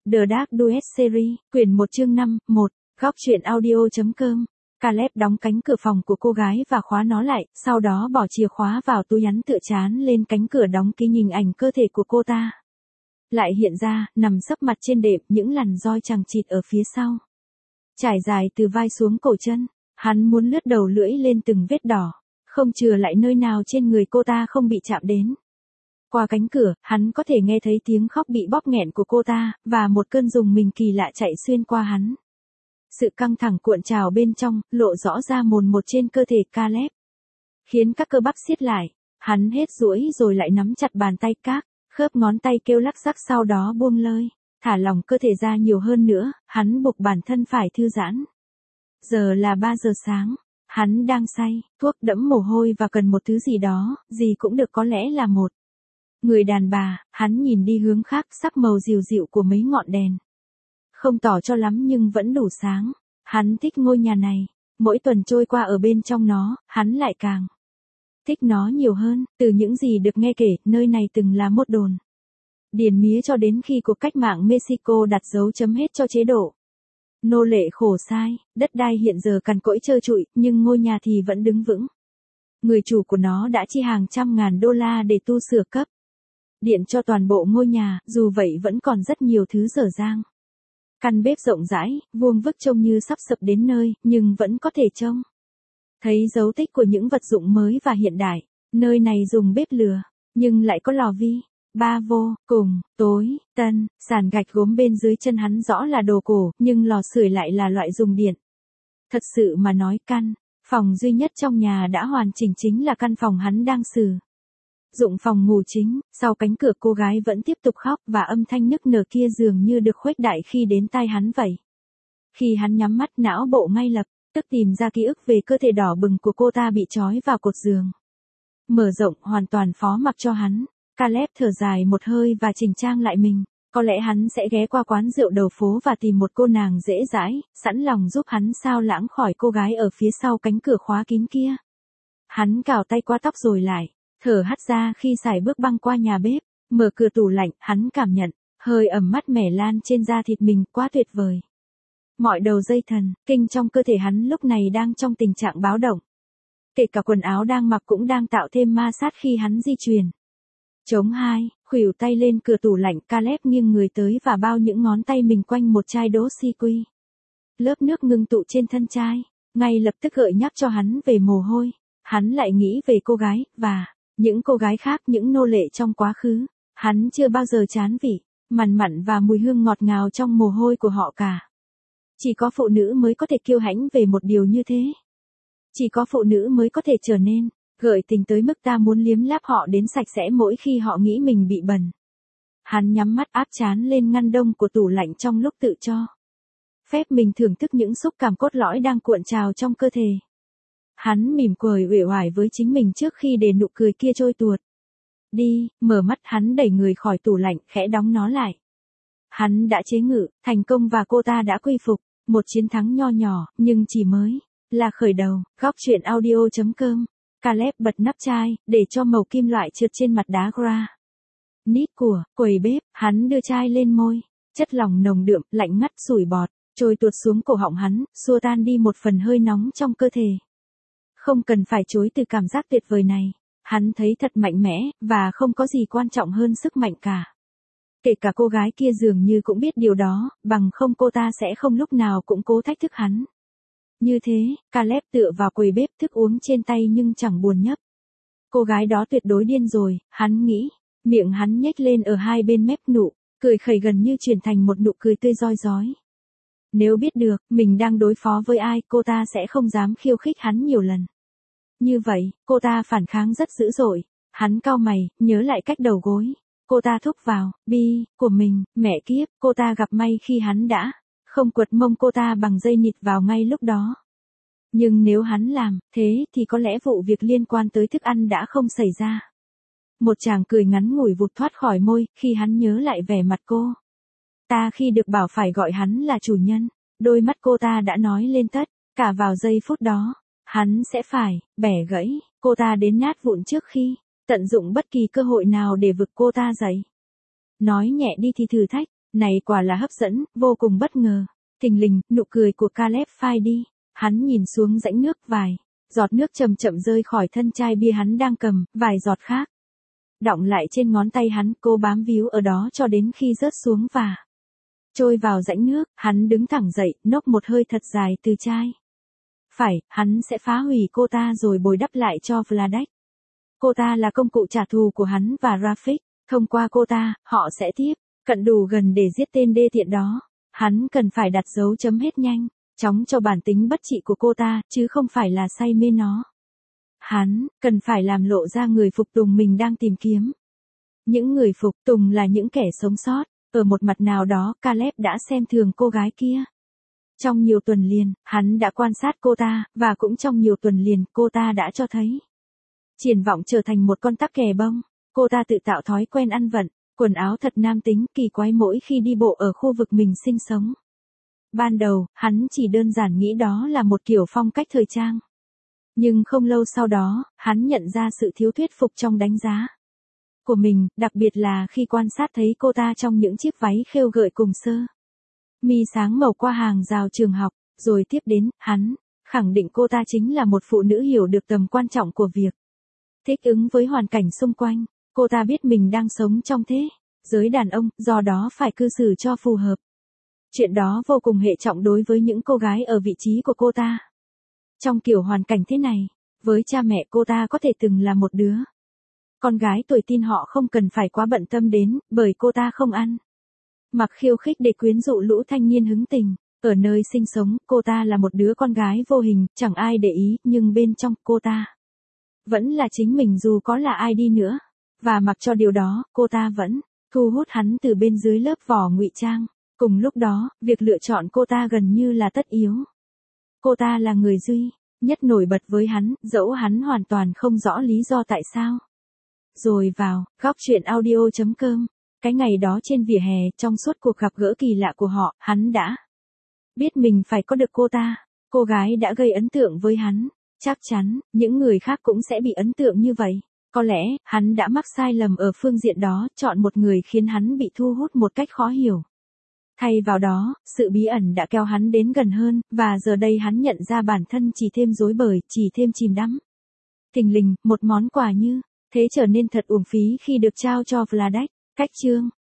The Dark Duet Series, quyển 1 chương 5, 1, góc truyện audio.com. Caleb đóng cánh cửa phòng của cô gái và khóa nó lại, sau đó bỏ chìa khóa vào túi hắn tựa trán lên cánh cửa đóng kín nhìn ảnh cơ thể của cô ta. Lại hiện ra, nằm sấp mặt trên đệm, những lằn roi chằng chịt ở phía sau. Trải dài từ vai xuống cổ chân, hắn muốn lướt đầu lưỡi lên từng vết đỏ, không chừa lại nơi nào trên người cô ta không bị chạm đến. Qua cánh cửa, hắn có thể nghe thấy tiếng khóc bị bóp nghẹn của cô ta, và một cơn rùng mình kỳ lạ chạy xuyên qua hắn. Sự căng thẳng cuộn trào bên trong, lộ rõ ra mồn một trên cơ thể Caleb, khiến các cơ bắp siết lại. Hắn hết duỗi rồi lại nắm chặt bàn tay các, khớp ngón tay kêu lắc xắc, sau đó buông lơi, thả lỏng cơ thể ra nhiều hơn nữa. Hắn buộc bản thân phải thư giãn. Giờ là 3 giờ sáng. Hắn đang say, thuốc đẫm mồ hôi và cần một thứ gì đó, gì cũng được, có lẽ là một người đàn bà. Hắn nhìn đi hướng khác, sắc màu dịu dịu của mấy ngọn đèn không tỏ cho lắm nhưng vẫn đủ sáng. Hắn thích ngôi nhà này. Mỗi tuần trôi qua ở bên trong nó, hắn lại càng thích nó nhiều hơn. Từ những gì được nghe kể, nơi này từng là một đồn điền mía cho đến khi cuộc cách mạng Mexico đặt dấu chấm hết cho chế độ nô lệ khổ sai. Đất đai hiện giờ cằn cỗi trơ trụi, nhưng ngôi nhà thì vẫn đứng vững. Người chủ của nó đã chi hàng trăm ngàn đô la để tu sửa cấp điện cho toàn bộ ngôi nhà, dù vậy vẫn còn rất nhiều thứ dở dang. Căn bếp rộng rãi, vuông vức trông như sắp sập đến nơi, nhưng vẫn có thể trông thấy dấu tích của những vật dụng mới và hiện đại. Nơi này dùng bếp lửa, nhưng lại có lò vi, ba vô, cùng, tối, tân, sàn gạch gốm bên dưới chân hắn rõ là đồ cổ, nhưng lò sưởi lại là loại dùng điện. Thật sự mà nói, căn phòng duy nhất trong nhà đã hoàn chỉnh chính là căn phòng hắn đang sử dụng phòng ngủ chính. Sau cánh cửa cô gái vẫn tiếp tục khóc, và âm thanh nức nở kia dường như được khuếch đại khi đến tai hắn vậy. Khi hắn nhắm mắt, não bộ ngay lập tức tìm ra ký ức về cơ thể đỏ bừng của cô ta bị trói vào cột giường, mở rộng, hoàn toàn phó mặc cho hắn. Caleb thở dài một hơi và chỉnh trang lại mình. Có lẽ hắn sẽ ghé qua quán rượu đầu phố và tìm một cô nàng dễ dãi, sẵn lòng giúp hắn sao lãng khỏi cô gái ở phía sau cánh cửa khóa kín kia. Hắn cào tay qua tóc rồi lại thở hắt ra khi sải bước băng qua nhà bếp, mở cửa tủ lạnh. Hắn cảm nhận hơi ẩm mát mẻ lan trên da thịt mình, quá tuyệt vời. Mọi đầu dây thần kinh trong cơ thể hắn lúc này đang trong tình trạng báo động. Kể cả quần áo đang mặc cũng đang tạo thêm ma sát khi hắn di chuyển. Chống 2, khuỷu tay lên cửa tủ lạnh, Caleb nghiêng người tới và bao những ngón tay mình quanh một chai đỗ si quy. Lớp nước ngưng tụ trên thân chai, ngay lập tức gợi nhắc cho hắn về mồ hôi. Hắn lại nghĩ về cô gái, và những cô gái khác, những nô lệ trong quá khứ. Hắn chưa bao giờ chán vị, mặn mặn và mùi hương ngọt ngào trong mồ hôi của họ cả. Chỉ có phụ nữ mới có thể kiêu hãnh về một điều như thế. Chỉ có phụ nữ mới có thể trở nên gợi tình tới mức ta muốn liếm láp họ đến sạch sẽ mỗi khi họ nghĩ mình bị bẩn. Hắn nhắm mắt, áp trán lên ngăn đông của tủ lạnh trong lúc tự cho phép mình thưởng thức những xúc cảm cốt lõi đang cuộn trào trong cơ thể. Hắn mỉm cười uể oải với chính mình trước khi để nụ cười kia trôi tuột đi. Mở mắt, hắn đẩy người khỏi tủ lạnh, khẽ đóng nó lại. Hắn đã chế ngự thành công và cô ta đã quy phục. Một chiến thắng nho nhỏ, nhưng chỉ mới là khởi đầu. Góc truyện audio.com. Caleb bật nắp chai, để cho màu kim loại trượt trên mặt đá granite của quầy bếp. Hắn đưa chai lên môi. Chất lỏng nồng đượm, lạnh ngắt, sủi bọt trôi tuột xuống cổ họng hắn, xua tan đi một phần hơi nóng trong cơ thể. Không cần phải chối từ cảm giác tuyệt vời này. Hắn thấy thật mạnh mẽ, và không có gì quan trọng hơn sức mạnh cả. Kể cả cô gái kia dường như cũng biết điều đó, bằng không cô ta sẽ không lúc nào cũng cố thách thức hắn. Như thế, Caleb tựa vào quầy bếp, thức uống trên tay nhưng chẳng buồn nhấp. Cô gái đó tuyệt đối điên rồi, hắn nghĩ. Miệng hắn nhếch lên ở hai bên mép, nụ cười khẩy gần như chuyển thành một nụ cười tươi rói rói. Nếu biết được mình đang đối phó với ai, cô ta sẽ không dám khiêu khích hắn nhiều lần như vậy. Cô ta phản kháng rất dữ dội. Hắn cau mày, nhớ lại cách đầu gối cô ta thúc vào bi của mình. Mẹ kiếp, cô ta gặp may khi hắn đã không quật mông cô ta bằng dây nịt vào ngay lúc đó. Nhưng nếu hắn làm thế thì có lẽ vụ việc liên quan tới thức ăn đã không xảy ra. Một tràng cười ngắn ngủi vụt thoát khỏi môi khi hắn nhớ lại vẻ mặt cô ta khi được bảo phải gọi hắn là chủ nhân. Đôi mắt cô ta đã nói lên tất cả vào giây phút đó. Hắn sẽ phải bẻ gãy cô ta đến nát vụn trước khi tận dụng bất kỳ cơ hội nào để vực cô ta dậy. Nói nhẹ đi thì thử thách Này quả là hấp dẫn, vô cùng bất ngờ. Thình lình, nụ cười của Caleb phai đi. Hắn nhìn xuống rãnh nước, vài giọt nước chậm chậm rơi khỏi thân chai bia hắn đang cầm, vài giọt khác đọng lại trên ngón tay hắn, cô bám víu ở đó cho đến khi rớt xuống và trôi vào rãnh nước. Hắn đứng thẳng dậy, nốc một hơi thật dài từ chai. Phải, hắn sẽ phá hủy cô ta rồi bồi đắp lại cho Vladek. Cô ta là công cụ trả thù của hắn và Rafik. Thông qua cô ta, họ sẽ tiếp cận đủ gần để giết tên đê tiện đó. Hắn cần phải đặt dấu chấm hết nhanh chóng cho bản tính bất trị của cô ta, chứ không phải là say mê nó. Hắn cần phải làm lộ ra người phục tùng mình đang tìm kiếm. Những người phục tùng là những kẻ sống sót. Ở một mặt nào đó, Caleb đã xem thường cô gái kia. Trong nhiều tuần liền, hắn đã quan sát cô ta, và cũng trong nhiều tuần liền, cô ta đã cho thấy triển vọng trở thành một con tắc kè bông. Cô ta tự tạo thói quen ăn vận, quần áo thật nam tính, kỳ quái mỗi khi đi bộ ở khu vực mình sinh sống. Ban đầu, hắn chỉ đơn giản nghĩ đó là một kiểu phong cách thời trang. Nhưng không lâu sau đó, hắn nhận ra sự thiếu thuyết phục trong đánh giá của mình, đặc biệt là khi quan sát thấy cô ta trong những chiếc váy khêu gợi cùng sơ mi sáng màu qua hàng rào trường học. Rồi tiếp đến, hắn khẳng định cô ta chính là một phụ nữ hiểu được tầm quan trọng của việc thích ứng với hoàn cảnh xung quanh. Cô ta biết mình đang sống trong thế giới đàn ông, do đó phải cư xử cho phù hợp. Chuyện đó vô cùng hệ trọng đối với những cô gái ở vị trí của cô ta. Trong kiểu hoàn cảnh thế này, với cha mẹ cô ta có thể từng là một đứa con gái tuổi teen, họ không cần phải quá bận tâm đến, bởi cô ta không ăn mặc khiêu khích để quyến rũ lũ thanh niên hứng tình. Ở nơi sinh sống, cô ta là một đứa con gái vô hình, chẳng ai để ý, nhưng bên trong, cô ta vẫn là chính mình dù có là ai đi nữa. Và mặc cho điều đó, cô ta vẫn thu hút hắn từ bên dưới lớp vỏ ngụy trang. Cùng lúc đó, việc lựa chọn cô ta gần như là tất yếu. Cô ta là người duy nhất nổi bật với hắn, dẫu hắn hoàn toàn không rõ lý do tại sao. Rồi vào, góc chuyện audio.com. Cái ngày đó trên vỉa hè, trong suốt cuộc gặp gỡ kỳ lạ của họ, hắn đã biết mình phải có được cô ta. Cô gái đã gây ấn tượng với hắn. Chắc chắn, những người khác cũng sẽ bị ấn tượng như vậy. Có lẽ, hắn đã mắc sai lầm ở phương diện đó, chọn một người khiến hắn bị thu hút một cách khó hiểu. Thay vào đó, sự bí ẩn đã kéo hắn đến gần hơn, và giờ đây hắn nhận ra bản thân chỉ thêm rối bời, chỉ thêm chìm đắm. Thình lình, một món quà như thế trở nên thật uổng phí khi được trao cho Vladek. Cách chương